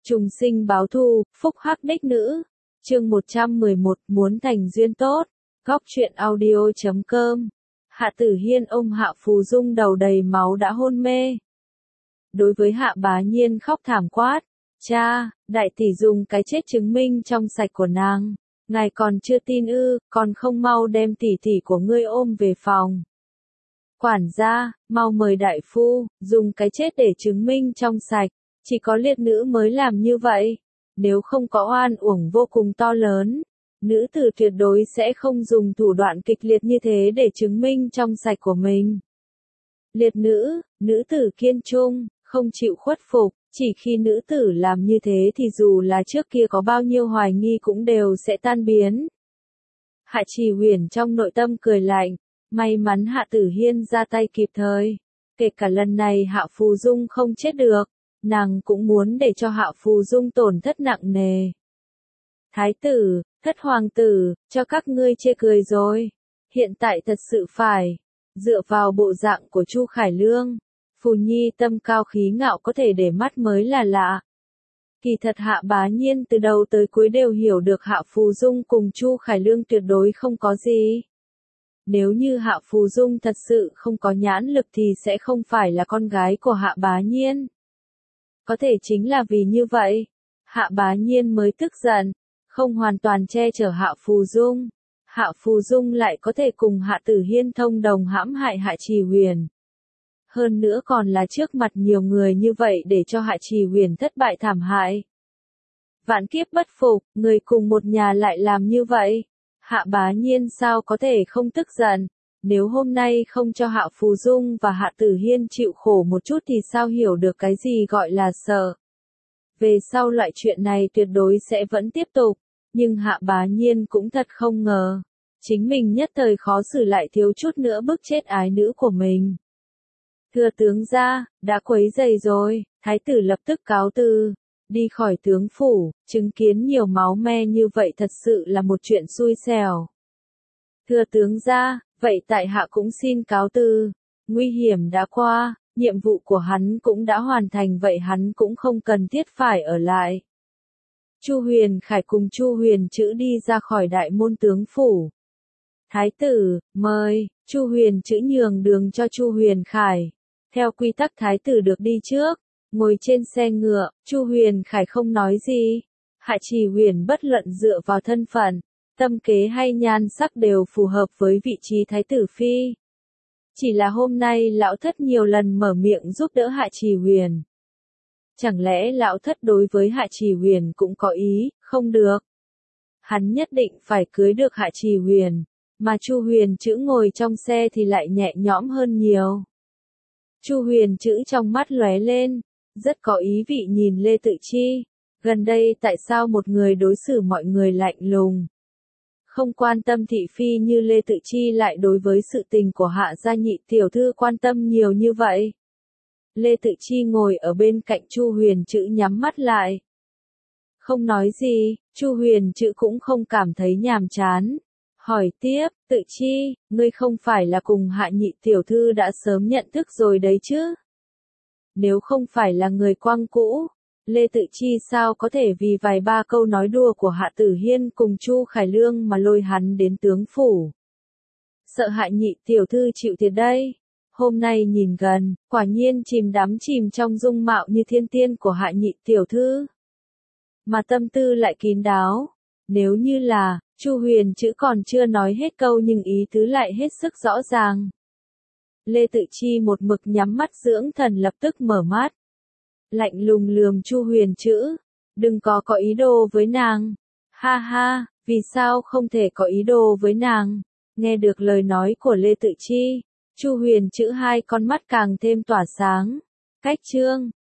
Trùng sinh báo thù, phúc hắc đích nữ. Chương 111, muốn thành duyên tốt. Góc truyện audio.com. Hạ Tử Hiên ôm Hạ Phù Dung đầu đầy máu đã hôn mê. Đối với Hạ Bá Nhiên khóc thảm quát, cha, đại tỷ dùng cái chết chứng minh trong sạch của nàng. Ngài còn chưa tin ư, còn không mau đem tỷ tỷ của ngươi ôm về phòng. Quản gia, mau mời đại phu, dùng cái chết để chứng minh trong sạch. Chỉ có liệt nữ mới làm như vậy. Nếu không có oan uổng vô cùng to lớn, nữ tử tuyệt đối sẽ không dùng thủ đoạn kịch liệt như thế để chứng minh trong sạch của mình. Liệt nữ, nữ tử kiên trung, không chịu khuất phục, chỉ khi nữ tử làm như thế thì dù là trước kia có bao nhiêu hoài nghi cũng đều sẽ tan biến. Hạ Trì Huyền trong nội tâm cười lạnh, may mắn Hạ Tử Hiên ra tay kịp thời. Kể cả lần này Hạ Phù Dung không chết được, nàng cũng muốn để cho Hạ Phù Dung tổn thất nặng nề. Thái tử, thất hoàng tử, cho các ngươi chê cười rồi. Hiện tại thật sự phải. Dựa vào bộ dạng của Chu Khải Lương, Phù Nhi tâm cao khí ngạo có thể để mắt mới là lạ. Kỳ thật Hạ Bá Nhiên từ đầu tới cuối đều hiểu được Hạ Phù Dung cùng Chu Khải Lương tuyệt đối không có gì. Nếu như Hạ Phù Dung thật sự không có nhãn lực thì sẽ không phải là con gái của Hạ Bá Nhiên. Có thể chính là vì như vậy, Hạ Bá Nhiên mới tức giận, không hoàn toàn che chở Hạ Phù Dung. Hạ Phù Dung lại có thể cùng Hạ Tử Hiên thông đồng hãm hại Hạ Trì Huyền. Hơn nữa còn là trước mặt nhiều người như vậy để cho Hạ Trì Huyền thất bại thảm hại. Vạn kiếp bất phục, người cùng một nhà lại làm như vậy. Hạ Bá Nhiên sao có thể không tức giận, nếu hôm nay không cho Hạ Phù Dung và Hạ Tử Hiên chịu khổ một chút thì sao hiểu được cái gì gọi là sợ. Về sau loại chuyện này tuyệt đối sẽ vẫn tiếp tục, nhưng Hạ Bá Nhiên cũng thật không ngờ, chính mình nhất thời khó xử lại thiếu chút nữa bức chết ái nữ của mình. Thưa tướng gia, đã quấy rầy rồi, thái tử lập tức cáo từ, đi khỏi tướng phủ, chứng kiến nhiều máu me như vậy thật sự là một chuyện xui xẻo. Thưa tướng gia, vậy tại hạ cũng xin cáo từ, nguy hiểm đã qua, nhiệm vụ của hắn cũng đã hoàn thành vậy hắn cũng không cần thiết phải ở lại. Chu Huyền Khải cùng Chu Huyền Chữ đi ra khỏi đại môn tướng phủ. Thái tử, mời, Chu Huyền Chữ nhường đường cho Chu Huyền Khải. Theo quy tắc thái tử được đi trước, ngồi trên xe ngựa, Chu Huyền Khải không nói gì. Hạ Trì Huyền bất luận dựa vào thân phận, tâm kế hay nhan sắc đều phù hợp với vị trí thái tử phi. Chỉ là hôm nay lão thất nhiều lần mở miệng giúp đỡ Hạ Trì Huyền. Chẳng lẽ lão thất đối với Hạ Trì Huyền cũng có ý, không được. Hắn nhất định phải cưới được Hạ Trì Huyền, mà Chu Huyền Chữ ngồi trong xe thì lại nhẹ nhõm hơn nhiều. Chu Huyền Chữ trong mắt lóe lên, rất có ý vị nhìn Lê Tự Chi, gần đây tại sao một người đối xử mọi người lạnh lùng, không quan tâm thị phi như Lê Tự Chi lại đối với sự tình của Hạ gia nhị tiểu thư quan tâm nhiều như vậy. Lê Tự Chi ngồi ở bên cạnh Chu Huyền Chữ nhắm mắt lại. Không nói gì, Chu Huyền Chữ cũng không cảm thấy nhàm chán. Hỏi tiếp, Tự Chi, ngươi không phải là cùng Hạ nhị tiểu thư đã sớm nhận thức rồi đấy chứ? Nếu không phải là người quang cũ, Lê Tự Chi sao có thể vì vài ba câu nói đùa của Hạ Tử Hiên cùng Chu Khải Lương mà lôi hắn đến tướng phủ? Sợ Hạ nhị tiểu thư chịu thiệt đây. Hôm nay nhìn gần, quả nhiên chìm trong dung mạo như thiên tiên của Hạ nhị tiểu thư. Mà tâm tư lại kín đáo. Nếu như là, Chu Huyền Chữ còn chưa nói hết câu nhưng ý tứ lại hết sức rõ ràng. Lê Tự Chi một mực nhắm mắt dưỡng thần lập tức mở mắt. Lạnh lùng lườm Chu Huyền Chữ. Đừng có ý đồ với nàng. Ha ha, vì sao không thể có ý đồ với nàng? Nghe được lời nói của Lê Tự Chi, Chu Huyền Chữ hai con mắt càng thêm tỏa sáng. Cách chương